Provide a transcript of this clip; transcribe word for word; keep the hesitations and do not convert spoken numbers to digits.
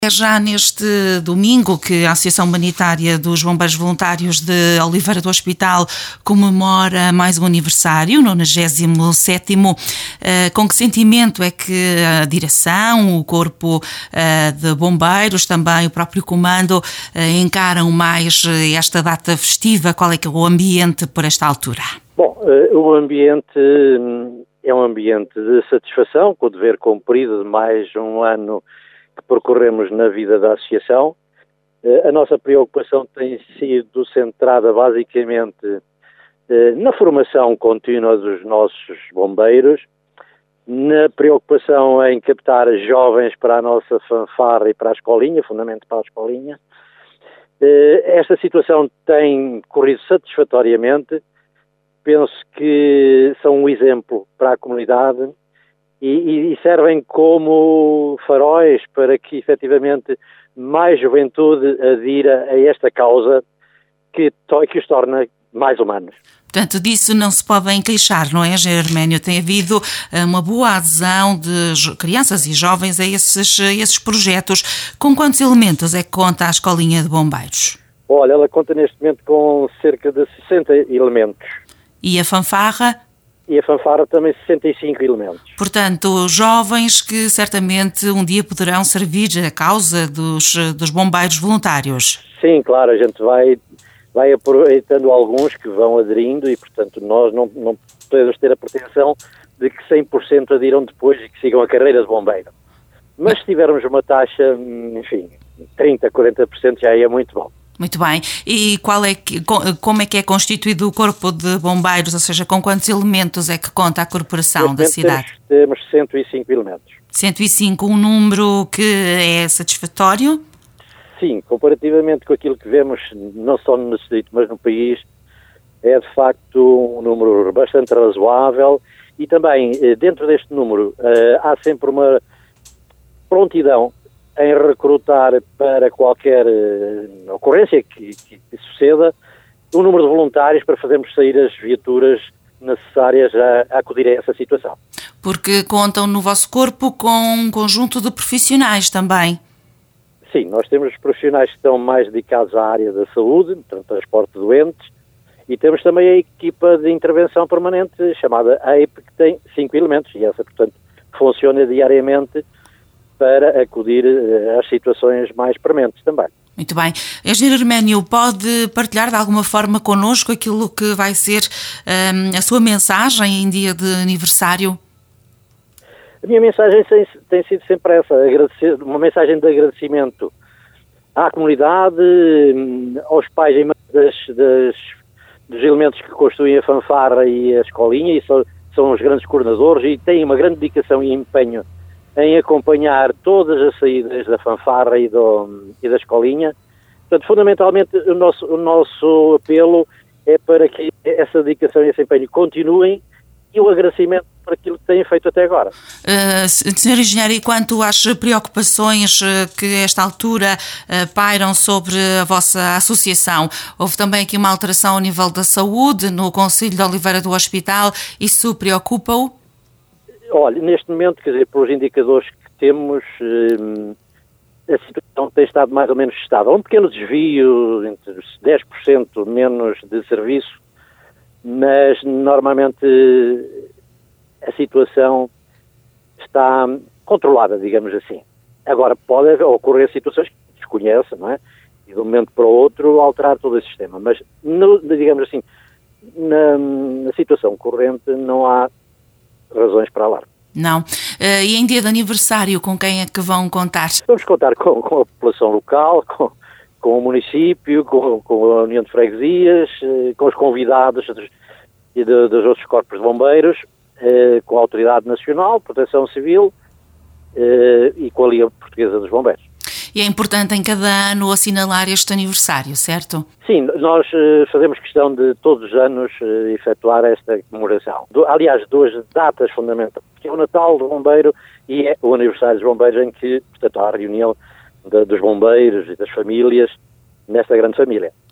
É já neste domingo que a Associação Humanitária dos Bombeiros Voluntários de Oliveira do Hospital comemora mais um aniversário, o nonagésimo sétimo. Com que sentimento é que a direção, o corpo de bombeiros, também o próprio comando, encaram mais esta data festiva? Qual é que é o ambiente por esta altura? Bom, o ambiente é um ambiente de satisfação, com o dever cumprido de mais um ano que percorremos na vida da Associação. A nossa preocupação tem sido centrada basicamente na formação contínua dos nossos bombeiros, na preocupação em captar jovens para a nossa fanfarra e para a escolinha, fundamentalmente para a escolinha. Esta situação tem corrido satisfatoriamente. Penso que são um exemplo para a comunidade e, e servem como faróis para que, efetivamente, mais juventude adira a esta causa que, que os torna mais humanos. Portanto, disso não se podem queixar, não é, Engenheiro Herménio? Tem havido uma boa adesão de crianças e jovens a esses, a esses projetos. Com quantos elementos é que conta a Escolinha de Bombeiros? Olha, ela conta neste momento com cerca de sessenta elementos. E a fanfarra? E a fanfarra também sessenta e cinco elementos. Portanto, jovens que certamente um dia poderão servir a causa dos, dos bombeiros voluntários. Sim, claro, a gente vai, vai aproveitando alguns que vão aderindo e, portanto, nós não, não podemos ter a pretensão de que cem por cento adiram depois e que sigam a carreira de bombeiro. Mas se tivermos uma taxa, enfim, trinta, quarenta por cento já é muito bom. Muito bem. E qual é que, como é que é constituído o corpo de bombeiros? Ou seja, com quantos elementos é que conta a corporação da cidade? Temos, temos cento e cinco elementos. cento e cinco, um número que é satisfatório? Sim, comparativamente com aquilo que vemos, não só no distrito, mas no país, é de facto um número bastante razoável e também, dentro deste número, há sempre uma prontidão em recrutar para qualquer uh, ocorrência que, que, que suceda, um número de voluntários para fazermos sair as viaturas necessárias a, a acudir a essa situação. Porque contam no vosso corpo com um conjunto de profissionais também. Sim, nós temos profissionais que estão mais dedicados à área da saúde, portanto, transporte de doentes, e temos também a equipa de intervenção permanente, chamada A E P, que tem cinco elementos, e essa, portanto, funciona diariamente para acudir às situações mais prementes também. Muito bem. Engenheiro Herménio, pode partilhar de alguma forma connosco aquilo que vai ser um, a sua mensagem em dia de aniversário? A minha mensagem tem, tem sido sempre essa, agradecer, uma mensagem de agradecimento à comunidade, aos pais e mães das, das, dos elementos que construem a fanfarra e a escolinha, e são, são os grandes coordenadores e têm uma grande dedicação e empenho em acompanhar todas as saídas da fanfarra e, do, e da escolinha. Portanto, fundamentalmente, o nosso, o nosso apelo é para que essa dedicação e esse empenho continuem e o agradecimento por aquilo que têm feito até agora. Uh, senhor Engenheiro, e quanto às preocupações que a esta altura uh, pairam sobre a vossa associação, houve também aqui uma alteração ao nível da saúde no Concelho de Oliveira do Hospital, isso preocupa-o? Olha, neste momento, quer dizer, pelos indicadores que temos, eh, a situação tem estado mais ou menos estável. Um pequeno desvio, entre dez por cento menos de serviço, mas normalmente a situação está controlada, digamos assim. Agora, pode ocorrer situações que se desconhece, não é? E de um momento para o outro alterar todo o sistema. Mas, no, digamos assim, na, na situação corrente não há razões para alarme. Não. Uh, e em dia de aniversário, com quem é que vão contar? Vamos contar com, com a população local, com, com o município, com, com a União de Freguesias, uh, com os convidados dos, de, dos outros corpos de bombeiros, uh, com a Autoridade Nacional, Proteção Civil uh, e com a Liga Portuguesa dos Bombeiros. E é importante em cada ano assinalar este aniversário, certo? Sim, nós uh, fazemos questão de todos os anos uh, efetuar esta comemoração. Do, aliás, duas datas fundamentais, que é o Natal do Bombeiro e é o aniversário dos bombeiros, em que, portanto, há a reunião de, dos bombeiros e das famílias nesta grande família.